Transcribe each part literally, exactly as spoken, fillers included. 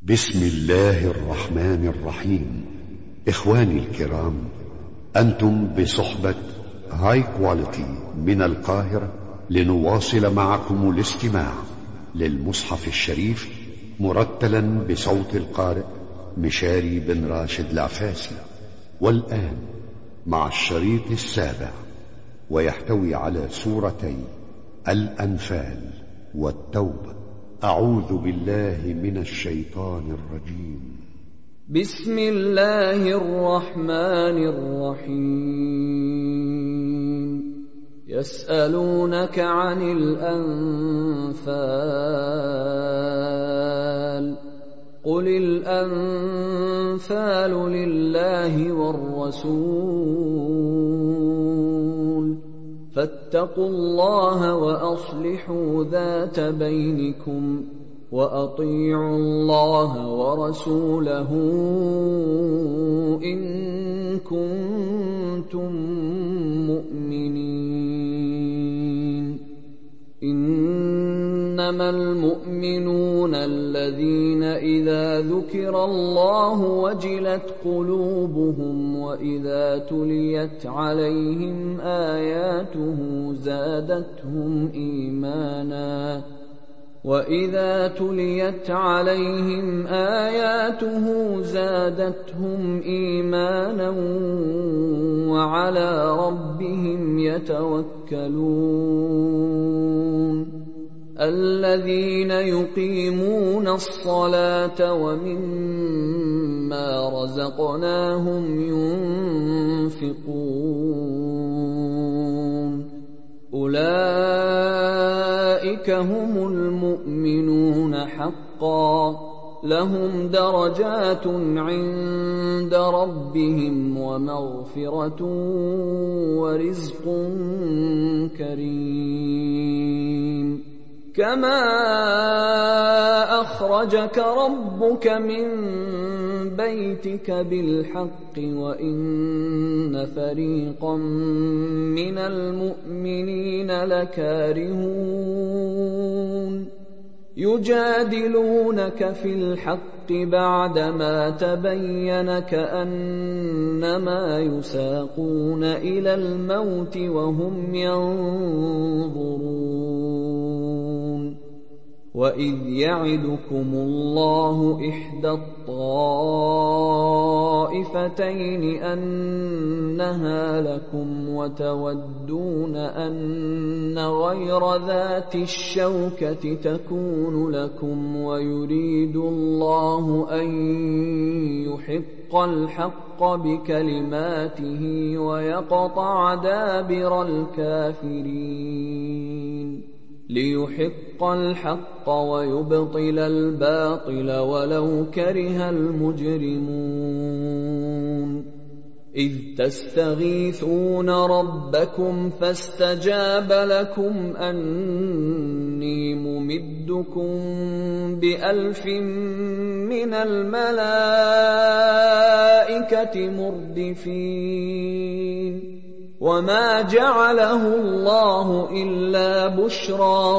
بسم الله الرحمن الرحيم. إخواني الكرام، أنتم بصحبة هاي كواليتي من القاهرة لنواصل معكم الاستماع للمصحف الشريف مرتلا بصوت القارئ مشاري بن راشد العفاسي. والآن مع الشريط السابع، ويحتوي على سورتي الأنفال والتوبة. أعوذ بالله من الشيطان الرجيم. بسم الله الرحمن الرحيم. يسألونك عن الأنفال قل الأنفال لله والرسول فاتقوا الله وأصلحوا ذات بينكم وأطيعوا الله ورسوله إن كنتم مؤمنين. إنما المؤمنون الذين إذا ذكر الله وجلت قلوبهم وإذا تليت عليهم آياته زادتهم إيمانا وإذا تليت عليهم آياته زادتهم إيمانا وعلى ربهم يتوكلون. الذين يقيمون الصلاة ومما رزقناهم ينفقون أولئك هم المؤمنون حقا، لهم درجات عند ربهم ومغفرة ورزق كريم. كما أخرجك ربك من بيتك بالحق وإن فريقا من المؤمنين لكارهون يجادلونك في الحق بعدما تبين كأنما يساقون إلى الموت وهم ينظرون. وإذ يعدكم الله إحدى الطائفتين أنها لكم وتودون أن غير ذات الشوكة تكون لكم ويريد الله أن يحق الحق بكلماته ويقطع دابر الكافرين. ليحق الحق ويبطل الباطل ولو كره المجرمون. إذ تستغيثون ربكم فاستجاب لكم أني ممدكم بألف من الملائكة مردفين. وما جعله الله إلا بشرى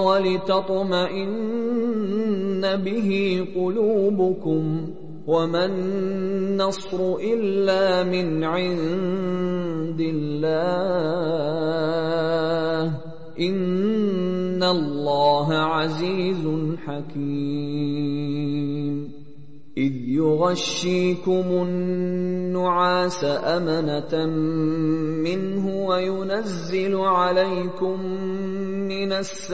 ولتطمئن به قلوبكم وما النصر إلا من عند الله إن الله عزيز حكيم. إذ يغشيكم النعاس أمنة منه وينزل عليكم من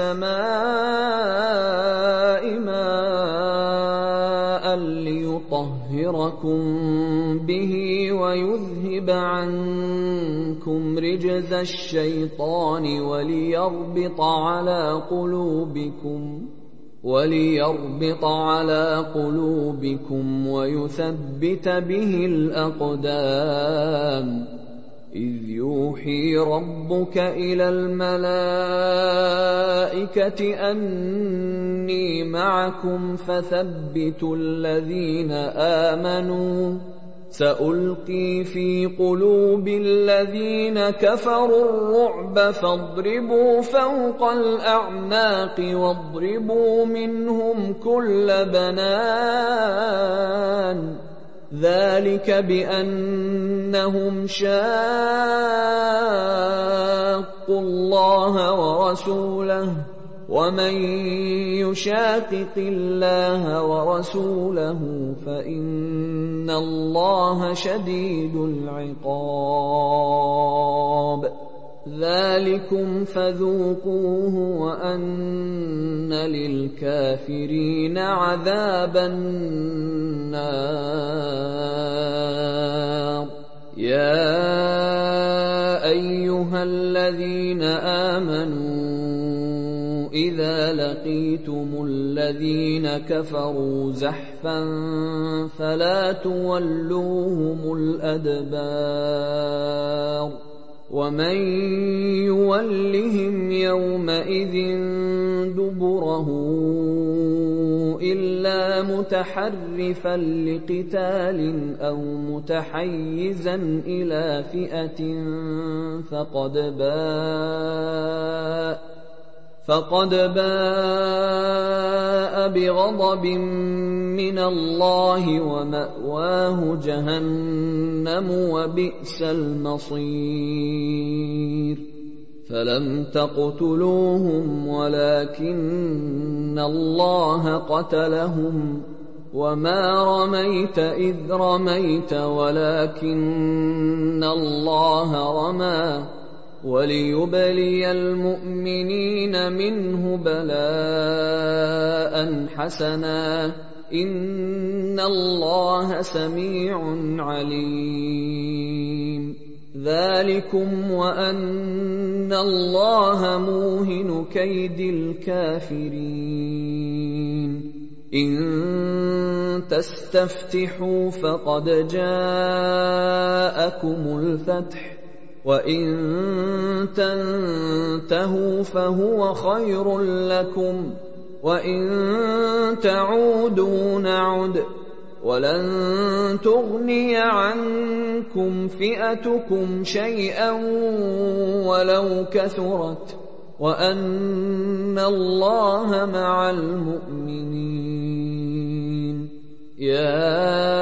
السماء ماء ليطهركم به ويذهب عنكم رجز الشيطان وليربط على قلوبكم وليربط على قلوبكم ويثبت به الأقدام. إذ يوحي ربك إلى الملائكة أني معكم فثبتوا الذين آمنوا سألقي في قلوب الذين كفروا الرعب فاضربوا فوق الأعناق واضربوا منهم كل بنان ذلك بأنهم شاقوا الله ورسوله ومن يشاقق الله ورسوله فإن الله شديد العقاب ذلكم فذوقوه وأن للكافرين عذاب النار يا أيها الذين آمنوا إذا لقيتم الذين كفروا زحفا فلا تولوهم الأدبار ومن يولهم يومئذ دبره إلا متحرفا لقتال أو متحيزا إلى فئة فقد باء فقد باء بغضب من الله ومأواه جهنم وبئس المصير فلم تقتلوهم ولكن الله قتلهم وما رميت إذ رميت ولكن الله رمى وليبلي المؤمنين منه بلاء حسنا إن الله سميع عليم ذلكم وأن الله موهن كيد الكافرين إن تستفتحوا فقد جاءكم الفتح وإن تنتهوا فهو خير لكم وإن تعودوا نعد ولن تغني عنكم فئتكم شيئا ولو كثرت وأن الله مع المؤمنين يا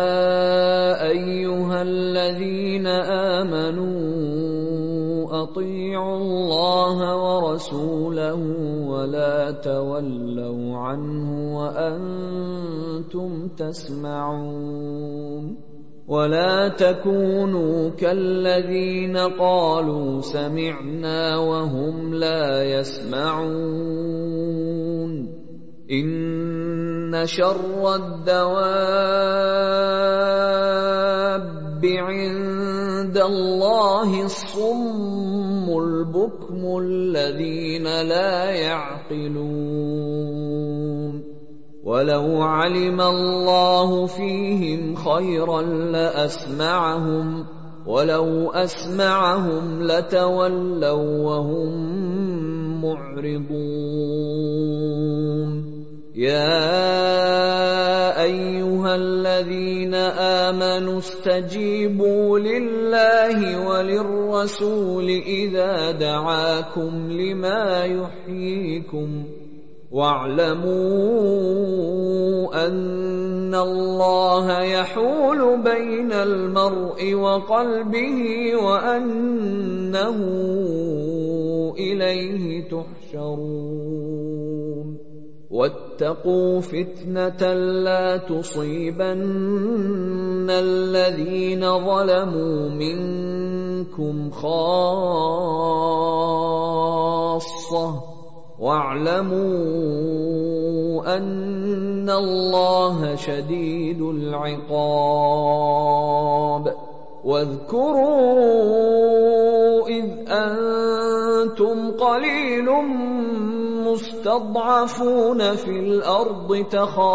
أيها الذين آمنوا أطيعوا الله ورسوله ولا تولوا عنه وأنتم تسمعون ولا تكونوا كالذين قالوا سمعنا وهم لا يسمعون إن شر الدواب عند الله الصم البكم الذين لا يعقلون ولو علم الله فيهم خيرا لأسمعهم ولو أسمعهم لتولوا وهم معرضون يا أيها الذين آمنوا استجيبوا لله وللرسول إذا دعاكم لما يحييكم واعلموا أن الله يحول بين المرء وقلبه وأنه إليه تحشرون واتقوا فتنة لا تصيبن الذين ظلموا منكم خاصة واعلموا أن الله شديد العقاب واذكروا إذ أنتم قليل مستضعفون في الأرض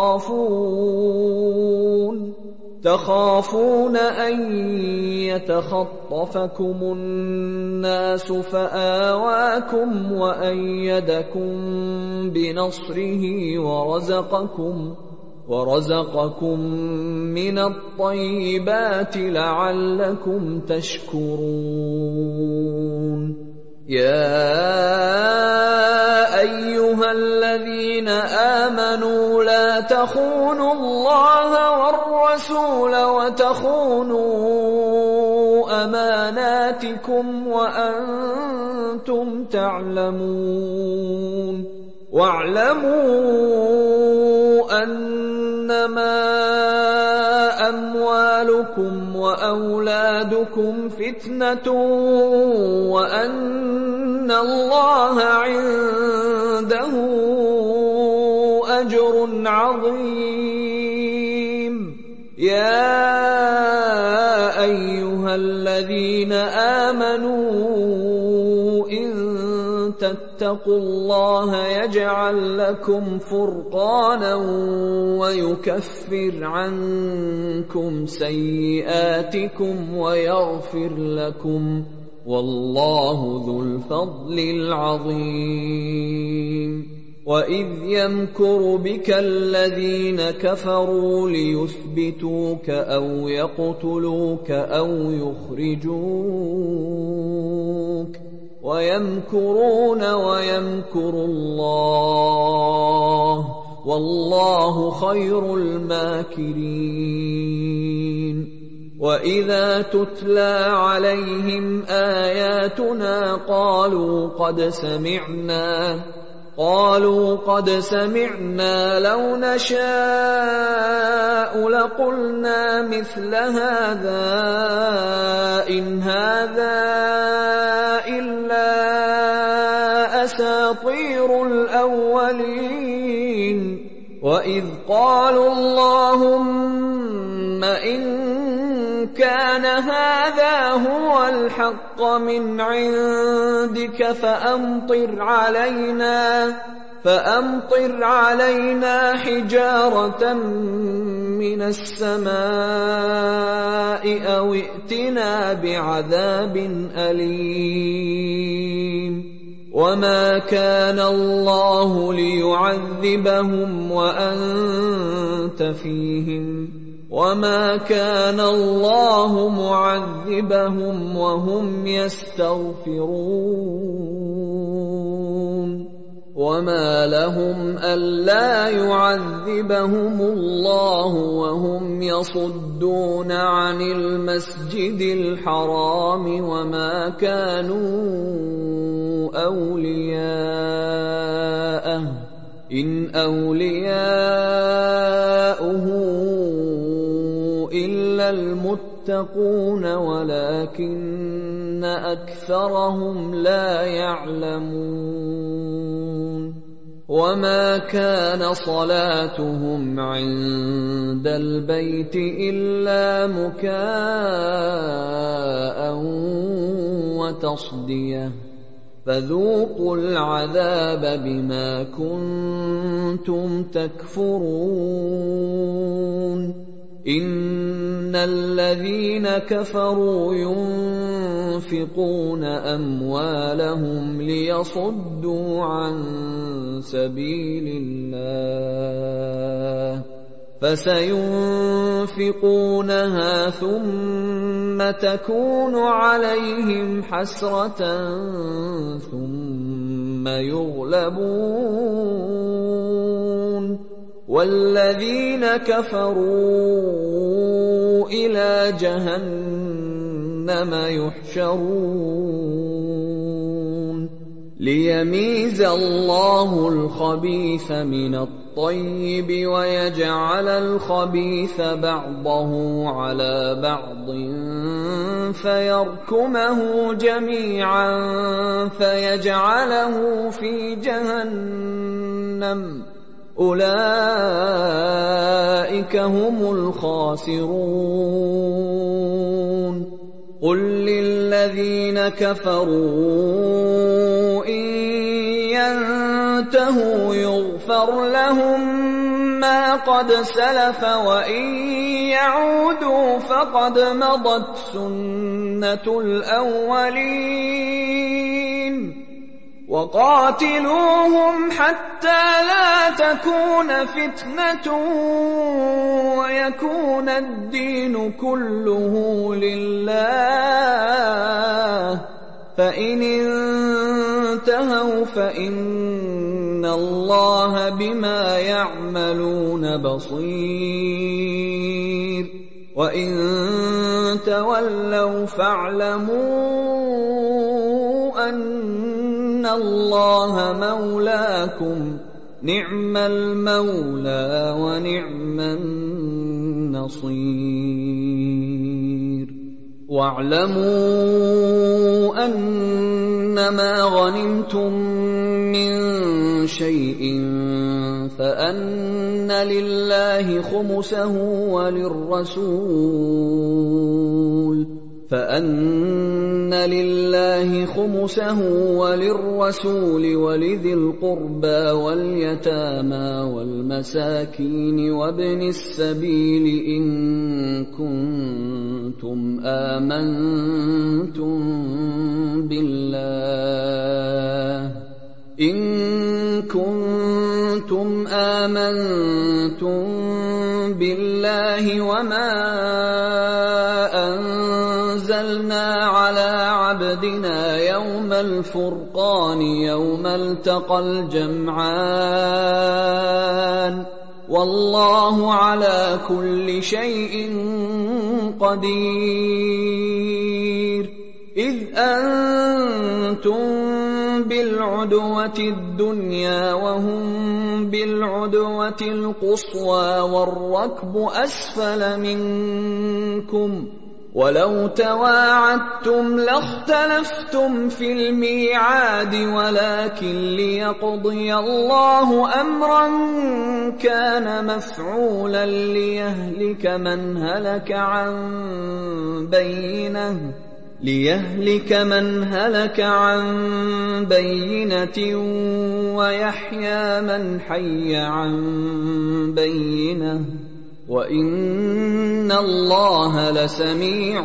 تخافون تخافون أن يتخطفكم الناس فآواكم وأيدكم بنصره ورزقكم ورزقكم من الطيبات لعلكم تشكرون يا أيها الذين آمنوا لا تخونوا الله والرسول وتخونوا أماناتكم وأنتم تعلمون واعلموا أنما أموالكم وأولادكم فتنة وأن الله عنده أجر عظيم يا أيها الذين آمنوا إن تتقوا الله يجعل لكم فرقانا ويكفر عنكم سيئاتكم ويغفر لكم والله ذو الفضل العظيم وإذ يمكر بك الذين كفروا ليثبتوك أو يقتلوك أو يخرجوك ويمكرون ويمكر الله والله خير الماكرين وإذا تتلى عليهم آياتنا قالوا قد سمعنا قالوا قد سمعنا لو نشاء لقلنا مثل هذا إن هذا إلا أساطير الأولين وإذ قالوا اللهم إن كان هذا هو الحق من عندك فأمطر علينا فأمطر علينا حجارة من السماء أو ائتنا بعذاب أليم وما كان الله ليعذبهم وأنت فيهم وما كان الله معذبهم وهم يستغفرون وما لهم ألا يعذبهم الله وهم يصدون عن المسجد الحرام وما كانوا أولياءه إن أولياؤه إلا المتقون ولكن أكثرهم لا يعلمون وما كان صلاتهم عند البيت إلا مكاء وتصدية فذوقوا العذاب بما كنتم تكفرون إن الذين كفروا ينفقون أموالهم ليصدوا عن سبيل الله فسينفقونها ثم تكون عليهم حسرة ثم يغلبون والذين كفروا إلى جهنم يحشرون ليميز الله الخبيث من الطيب ويجعل الخبيث بعضه على بعض فيركمه جميعا فيجعله في جهنم أولئك هم الخاسرون قل للذين كفروا إن ينتهوا يغفر لهم ما قد سلف وإن يعودوا فقد مضت سنة الأولين وقاتلوهم حتى لا تكون فتنة ويكون الدين كله لله، فإن انتهوا فإن الله بما يعملون بصير، وإن تولوا فاعلموا أن الله مولاكم، نعم المولى ونعم النصير. واعلموا أنما غنمتم من شيء فأن لله خمسه وللرسول فأن لله خمسه وللرسول ولذي القربى واليتامى والمساكين وابن السبيل إن كنتم آمنتم بالله إن كنتم آمنتم بالله وما أنزلنا على عبدنا يوم الفرقان يوم التقى الجمعان والله على كل شيء قدير. إذ أنتم بالعدوة الدنيا وهم بالعدوة القصوى والركب أسفل منكم، ولو تواعدتم لاختلفتم في الميعاد، ولكن ليقضي الله أمرا كان مفعولا ليهلك من هلك عن بينه ليهلك من هلك عن بينة ويحيى من حي عن بينة، وإن الله لسميع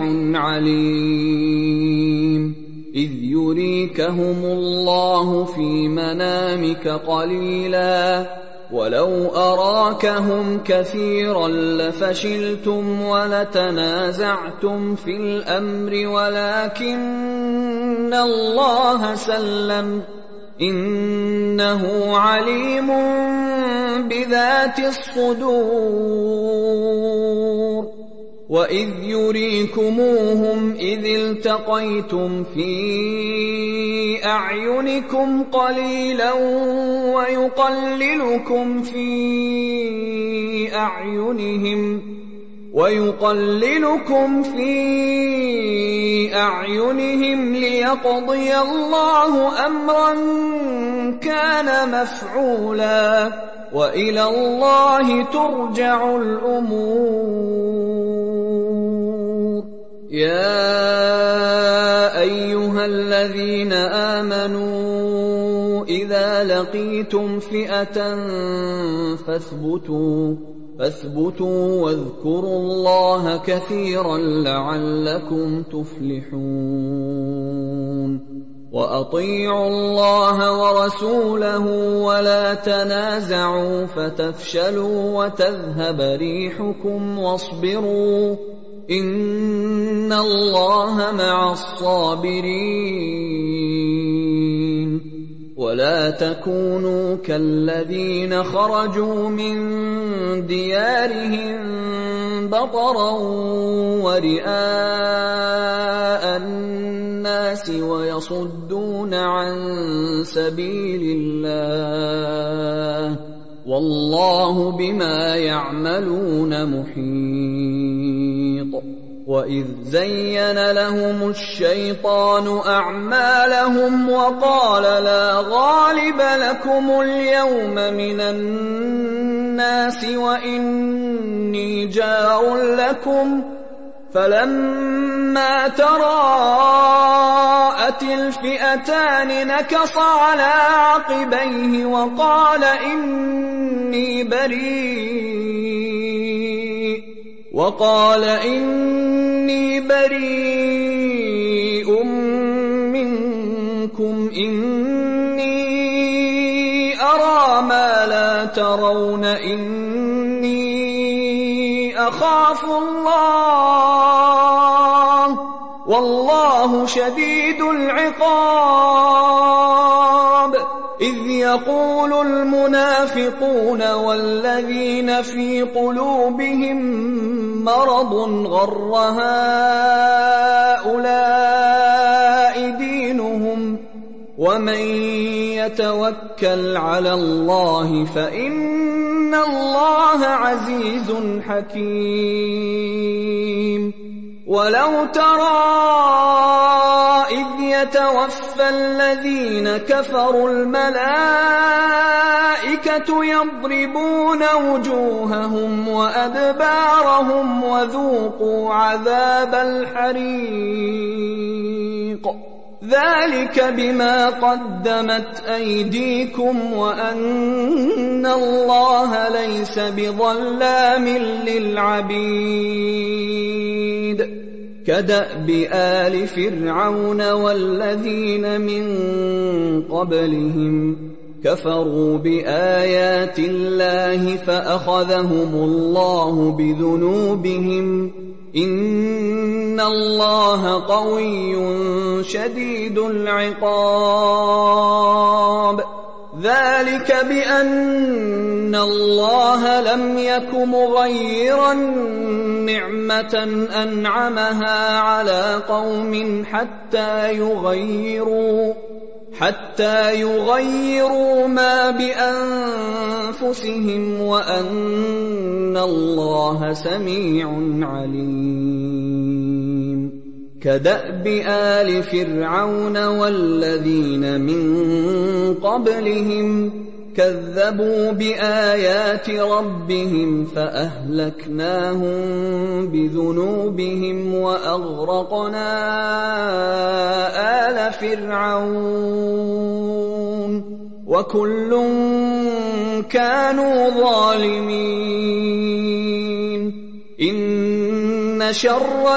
عليم. إذ يريكهم الله في منامك قليلا ولو أراكهم كثيرا لفشلتم ولتنازعتم في الأمر ولكن الله سلم إنه عليم بذات الصدور. وإذ يريكموهم إذ التقيتم في أعينكم قليلا ويقللكم في أعينهم ويقللكم في أعينهم ليقضي الله أمرا كان مفعولا، وإلى الله ترجع الأمور. يا أيها الذين آمنوا إذا لقيتم فئة فاثبتوا فاثبتوا واذكروا الله كثيرا لعلكم تفلحون. وأطيعوا الله ورسوله ولا تنازعوا فتفشلوا وتذهب ريحكم واصبروا إن الله مع الصابرين. ولا تكونوا كالذين خرجوا من ديارهم بطرا ورئاء الناس ويصدون عن سبيل الله والله بما يعملون محيط. وإذ زين لهم الشيطان أعمالهم وقال لا غالب لكم اليوم من الناس وإني جار لكم فلما تراءت الفئتان نكص على عقبيه وقال إني بريء وقال إني بريء منكم إني ترون إني أخاف الله والله شديد العقاب إذ يقول المنافقون والذين في قلوبهم مرض غر هؤلاء دينهم ومن يتوكل على الله فإن الله عزيز حكيم ولو ترى إذ يتوفى الذين كفروا الملائكة يضربون وجوههم وأدبارهم وذوقوا عذاب الحريق ذلك بما قدمت أيديكم وأن الله ليس بظلام للعبيد كدأب آل فرعون والذين من قبلهم كفروا بآيات الله فأخذهم الله بذنوبهم إن الله قوي شديد العقاب ذلك بأن الله لم يك مغيرا نعمة أنعمها على قوم حتى يغيروا حتى يغيروا ما بأنفسهم وأن الله سميع عليم كدأب آل فرعون والذين من قبلهم كذبوا بآيات ربهم فأهلكناهم بذنوبهم وأغرقنا آل فرعون وكل كانوا ظالمين إن شر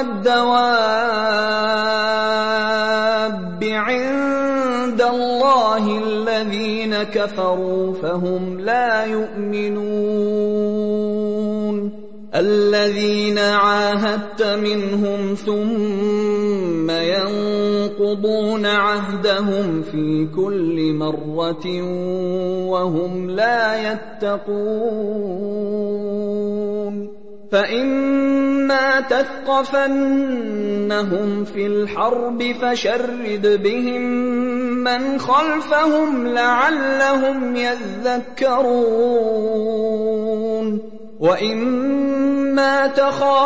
الدواب عند الله الذين كفروا فهم لا يؤمنون الذين عاهدت منهم ثم ينقضون عهدهم في كل مرة وهم لا يتقون فإما تثقفنهم في الحرب فشرد بهم من خلفهم لعلهم يذكرون وإما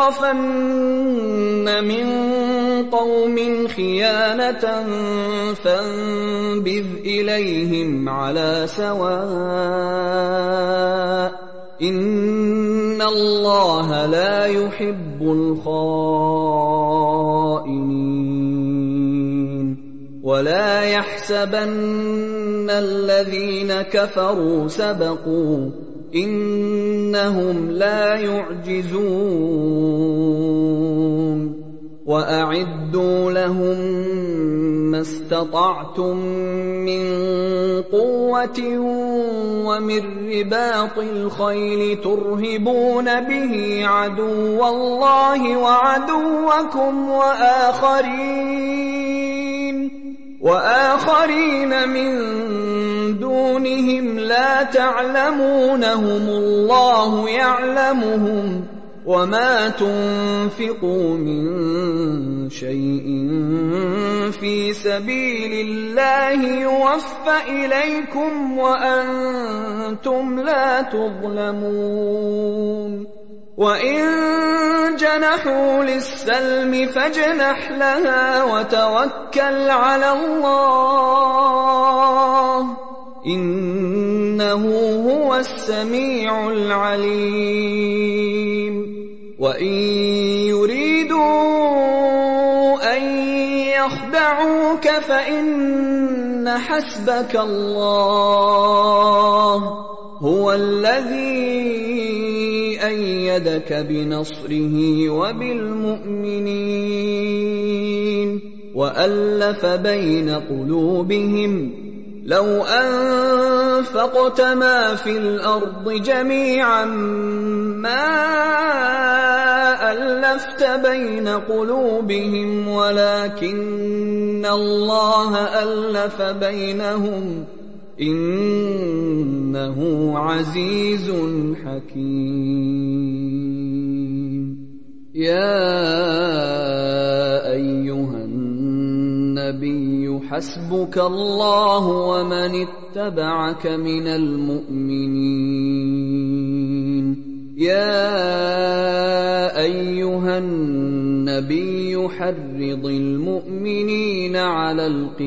تخافن من قوم خيانة فانبذ إليهم على سواء إن الله لا يحب الخائنين ولا يحسبن الذين كفروا سبقوا إنهم لا يعجزون وأعدوا لهم ما استطعتم من قوة ومن رباط الخيل ترهبون به عدو الله وعدوكم وآخرين وآخرين من دونهم لا تعلمونهم الله يعلمهم وما تنفقوا من شيء في سبيل الله يوفى إليكم وأنتم لا تظلمون وإن جنحوا للسلم فاجنح لها وتوكل على الله إنه هو السميع العليم وإن يريدوا أن يخدعوك فإن حسبك الله هو الذي أيدك بنصره وبالمؤمنين وألف بين قلوبهم لو أنفقت ما في الأرض جميعا ما ألفت بين قلوبهم ولكن الله ألف بينهم إنه عزيز حكيم. يا أيها النبي حسبك الله ومن اتبعك من المؤمنين. يا أيها النبي حرض المؤمنين على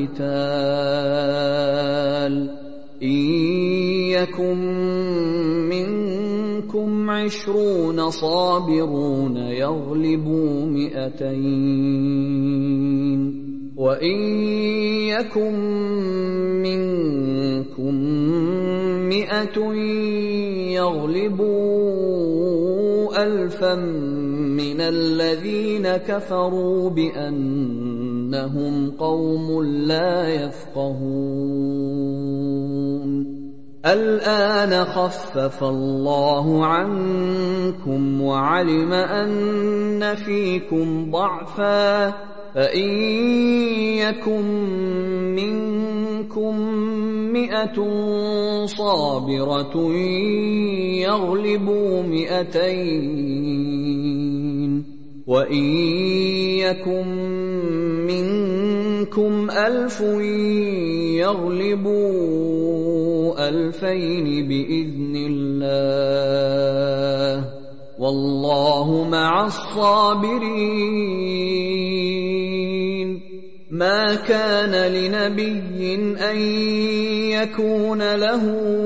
القتال إن يكن منكم عشرون صابرون يغلبوا مئتين وإن يكن منكم مئة يغلبوا ألفا من الذين كفروا بأنهم قوم لا يفقهون. الآن خفف الله عنكم وعلم أن فيكم ضعفا فإن يكن منكم مئة صابرة يغلبوا مئتين وإن يكن منكم ألف يغلبوا ألفين بإذن الله والله مع الصابرين. ما كان لنبي أن يكون له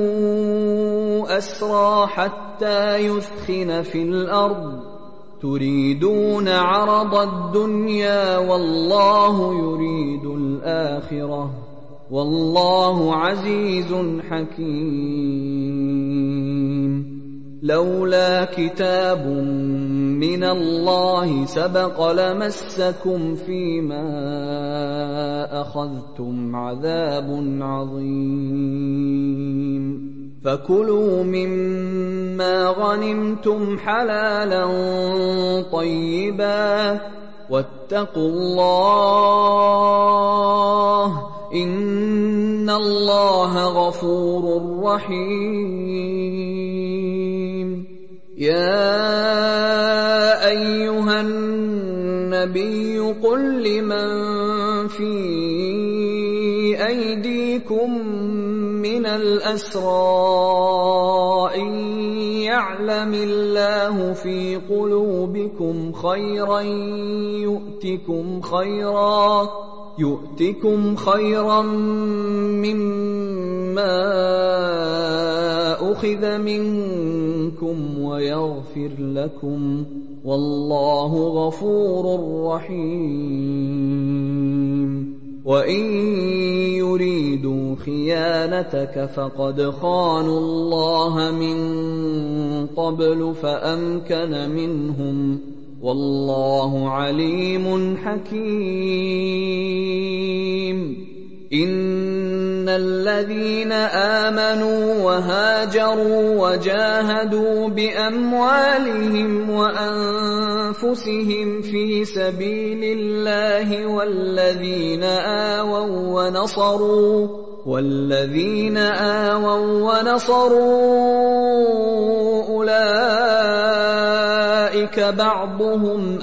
أسرى حتى يثخن في الأرض تريدون عرض الدنيا والله يريد الآخرة والله عزيز حكيم. لولا كتاب من الله سبق لمسكم فيما أخذتم عذاب عظيم. فكلوا مما غنمتم حلالا طيبا واتقوا الله إن الله غفور رحيم. يا أيها النبي قل لمن في أيديكم من الأسرى إن يعلم الله في قلوبكم خيرا يؤتكم خيرا يؤتكم خيرا مما أخذ منكم ويغفر لكم والله غفور رحيم. وإن يريدوا خيانتك فقد خانوا الله من قبل فأمكن منهم والله عليم حكيم. إن الذين آمنوا وهاجروا وجاهدوا بأموالهم وأنفسهم في سبيل الله والذين آووا ونصروا والذين آووا ونصروا أولئك بعضهم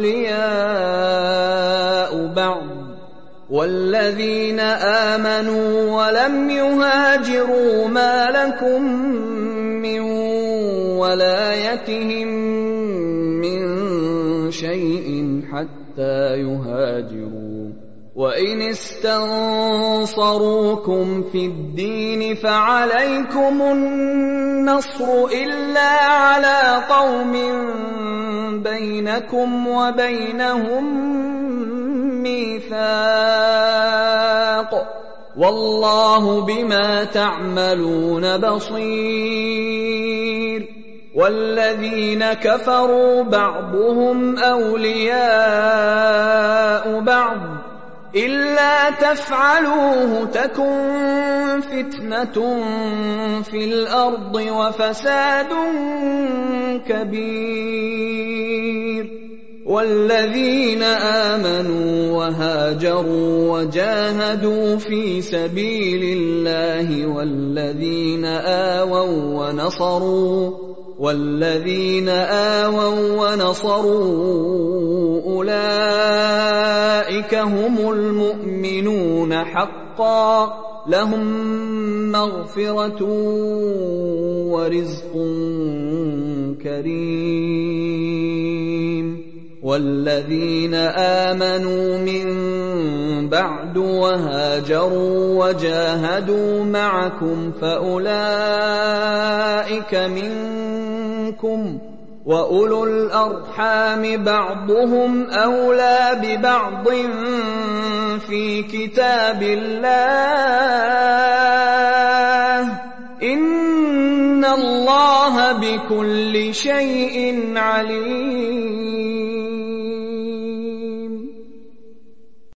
أولياء بعض والذين آمنوا ولم يهاجروا ما لكم من ولايتهم من شيء حتى يهاجروا وإن استنصروكم في الدين فعليكم النصر إلا على قوم بينكم وبينهم ميثاق والله بما تعملون بصير. والذين كفروا بعضهم أولياء بعض إلا تفعلوه تكن فتنة في الأرض وفساد كبير. والذين آمنوا وهاجروا وجاهدوا في سبيل الله والذين آووا ونصروا والذين آووا ونصروا أولئك هم المؤمنون حقا لهم مغفرة ورزق كريم. والذين آمنوا من بعد وهاجروا وجاهدوا معكم فأولئك منكم وأولو الأرحام بعضهم أولى ببعض في كتاب الله إن الله بكل شيء عليم.